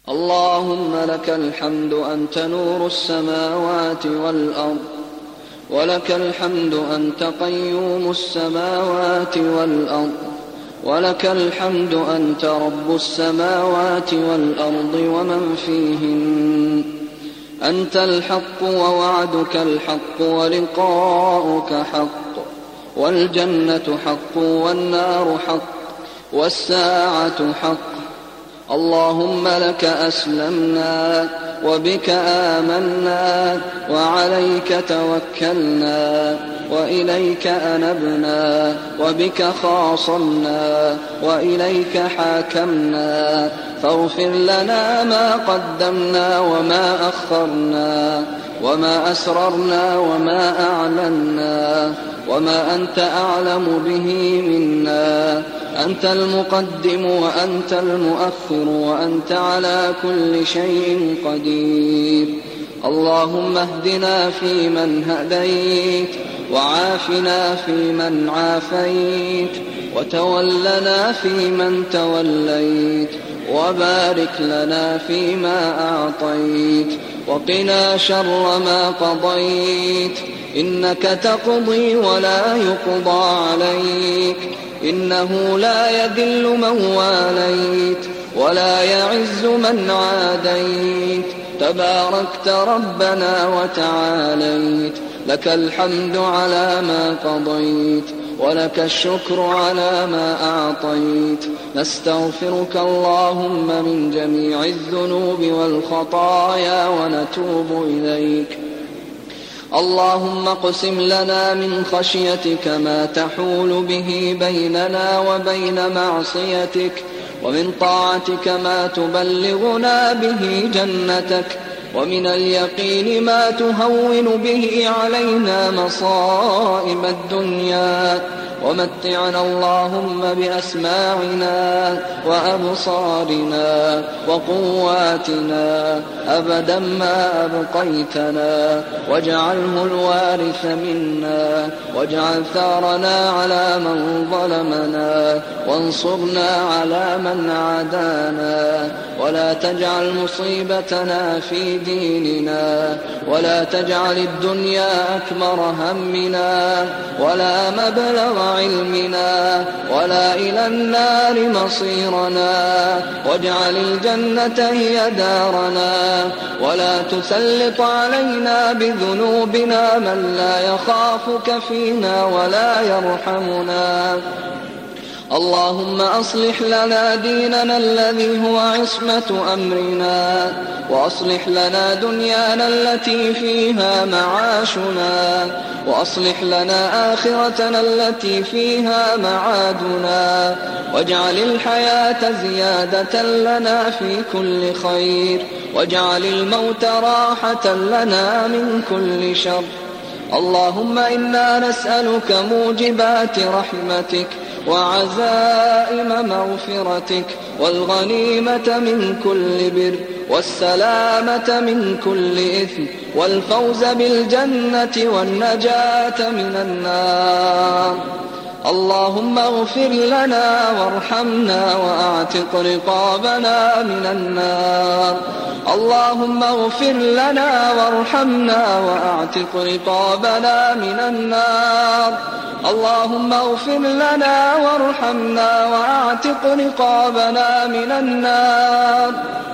اللهم لك الحمد أنت نور السماوات والأرض، ولك الحمد أنت قيوم السماوات والأرض، ولك الحمد أنت رب السماوات والأرض ومن فيهن. أنت الحق ووعدك الحق ولقاؤك حق، والجنة حق والنار حق والساعة حق. اللهم لك أسلمنا وبك آمنا وعليك توكلنا وإليك أنبنا وبك خاصمنا وإليك حاكمنا، فاغفر لنا ما قدمنا وما أخرنا وما أسررنا وما أعلنا وما أنت أعلم به منا. أنت المقدم وأنت المؤخر وأنت على كل شيء قدير. اللهم اهدنا فيمن هديت، وعافنا فيمن عافيت، وتولنا فيمن توليت، وبارك لنا فيما أعطيت، وقنا شر ما قضيت. إنك تقضي ولا يقضى عليك، إنه لا يذل من واليت ولا يعز من عاديت. تباركت ربنا وتعاليت، لك الحمد على ما قضيت، ولك الشكر على ما أعطيت. نستغفرك اللهم من جميع الذنوب والخطايا ونتوب إليك. اللهم اقسم لنا من خشيتك ما تحول به بيننا وبين معصيتك، ومن طاعتك ما تبلغنا به جنتك، ومن اليقين ما تهون به علينا مصائب الدنيا. ومتعنا اللهم بأسماعنا وأبصارنا وقواتنا أبدا ما أبقيتنا، واجعله الوارث منا، واجعل ثارنا على من ظلمنا، وانصرنا على من عادانا، ولا تجعل مصيبتنا في ديننا، ولا تجعل الدنيا أكبر همنا ولا مبلغ علمنا ولا إلى النار مصيرنا، واجعل الجنة هي دارنا، ولا تسلط علينا بذنوبنا من لا يخافك فينا ولا يرحمنا. اللهم أصلح لنا ديننا الذي هو عصمة أمرنا، وأصلح لنا دنيانا التي فيها معاشنا، وأصلح لنا آخرتنا التي فيها معادنا، واجعل الحياة زيادة لنا في كل خير، واجعل الموت راحة لنا من كل شر. اللهم إنا نسألك موجبات رحمتك وعزائم مغفرتك، والغنيمة من كل بر، والسلامة من كل إثم، والفوز بالجنة والنجاة من النار. اللهم اغفر لنا وارحمنا وأعتق رقابنا من النار. اللهم اغفر لنا وارحمنا وأعتق رقابنا من النار. اللهم اغفر لنا وارحمنا وأعتق رقابنا من النار.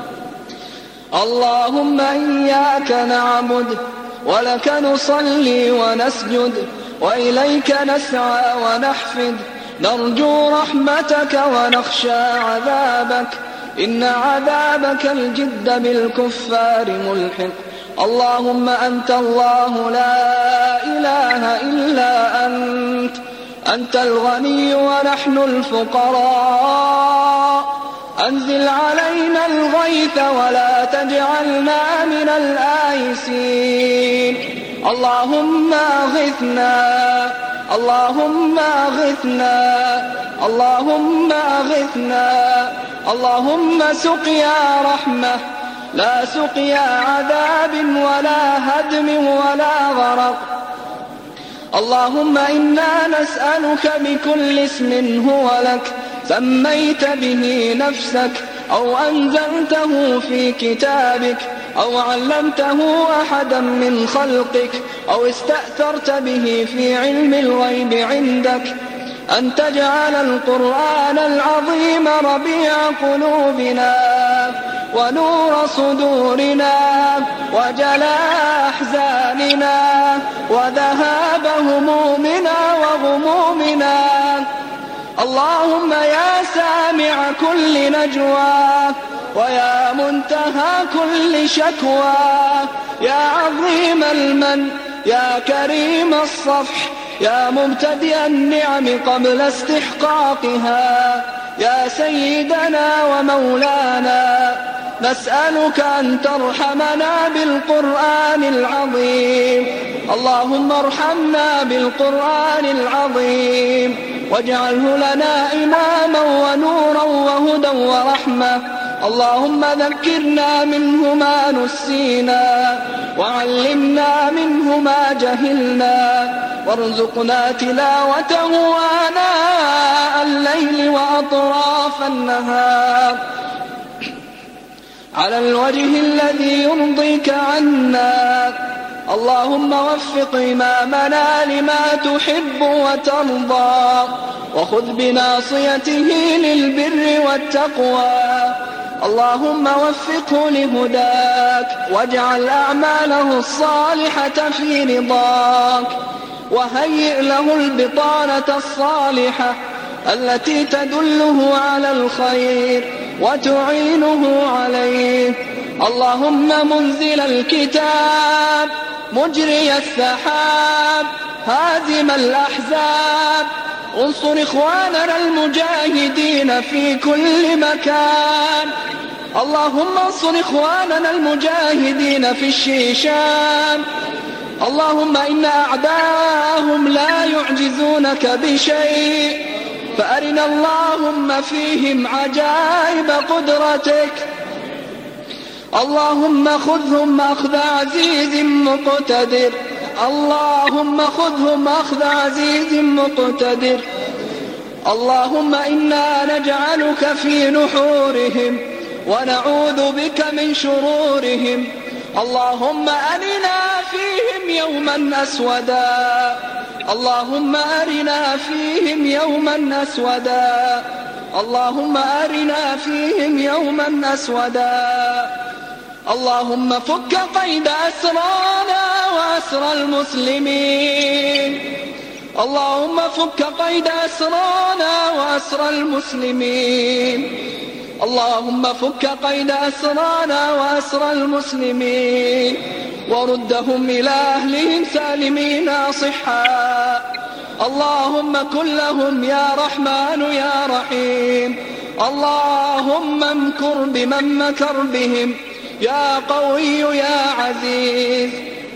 اللهم إياك نعبد ولك نصلي ونسجد، وإليك نسعى ونحفد، نرجو رحمتك ونخشى عذابك، إن عذابك الجد بالكفار ملحق. اللهم أنت الله لا إله إلا أنت، أنت الغني ونحن الفقراء، أنزل علينا الغيث ولا تجعلنا من الآيسين. اللهم أغثنا، اللهم أغثنا، اللهم أغثنا. اللهم سقيا رحمة لا سقيا عذاب ولا هدم ولا غرق. اللهم إنا نسألك بكل اسم هو لك سميت به نفسك أو أنزلته في كتابك أو علمته أحدا من خلقك أو استأثرت به في علم الغيب عندك أن تجعل القرآن العظيم ربيع قلوبنا ونور صدورنا وجلاء أحزاننا وذهاب همومنا وغمومنا. اللهم يا سامع كل نجوى ويا منتهى كل شكوى، يا عظيم المن يا كريم الصفح، يا مبتدئ النعم قبل استحقاقها، يا سيدنا ومولانا نسألك أن ترحمنا بالقرآن العظيم. اللهم ارحمنا بالقرآن العظيم واجعله لنا إماما ونورا وهدى ورحمة. اللهم ذكرنا منه ما نسينا وعلمنا منه ما جهلنا وارزقنا تلاوته آناء الليل وأطراف النهار على الوجه الذي يرضيك عنا. اللهم وفق إمامنا لما تحب وترضى وخذ بناصيته للبر والتقوى. اللهم وفقه لهداك واجعل أعماله الصالحة في رضاك وهيئ له البطانة الصالحة التي تدله على الخير وتعينه عليه. اللهم منزل الكتاب مجري السحاب هازم الأحزاب انصر إخواننا المجاهدين في كل مكان. اللهم انصر إخواننا المجاهدين في الشيشان. اللهم إن أعداءهم لا يعجزونك بشيء، فأرنا اللهم فيهم عجائب قدرتك. اللهم خذهم أخذ عزيز مقتدر. اللهم خذهم أخذ عزيز مقتدر. اللهم إنا نجعلك في نحورهم ونعوذ بك من شرورهم. اللهم أرنا فيهم يوما أسودا. اللهم أرنا فيهم يوما أسودا. اللهم أرنا فيهم يوما أسودا. اللهم فك قيد أسرانا وأسر المسلمين. اللهم فك قيد أسرانا وأسر المسلمين. اللهم فك قيد أسرانا وأسر المسلمين وردهم إلى أهلهم سالمين أصحا. اللهم كن لهم يا رحمن يا رحيم. اللهم امكر بمن مكر بهم يا قوي يا عزيز.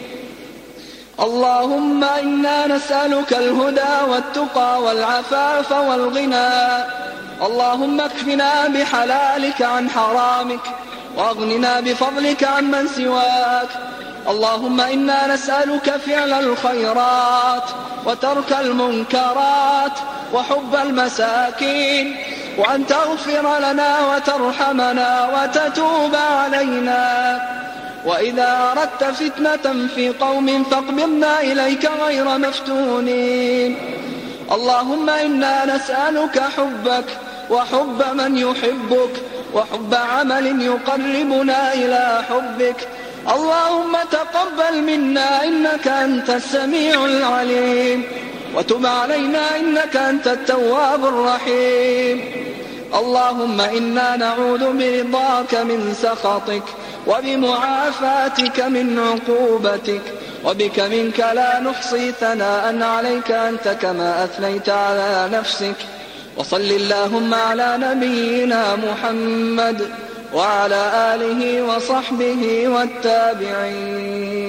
اللهم إنا نسألك الهدى والتقى والعفاف والغنى. اللهم اكفنا بحلالك عن حرامك واغننا بفضلك عن من سواك. اللهم إنا نسألك فعل الخيرات وترك المنكرات وحب المساكين، وأن تغفر لنا وترحمنا وتتوب علينا. وإذا أردت فتنة في قوم فاقبضنا إليك غير مفتونين. اللهم إنا نسألك حبك وحب من يحبك وحب عمل يقربنا إلى حبك. اللهم تقبل منا إنك أنت السميع العليم، وتب علينا إنك أنت التواب الرحيم. اللهم إنا نعوذ برضاك من سخطك وبمعافاتك من عقوبتك، وبك منك لا نحصي ثناء عليك أنت كما أثنيت على نفسك. وصل اللهم على نبينا محمد وعلى آله وصحبه والتابعين.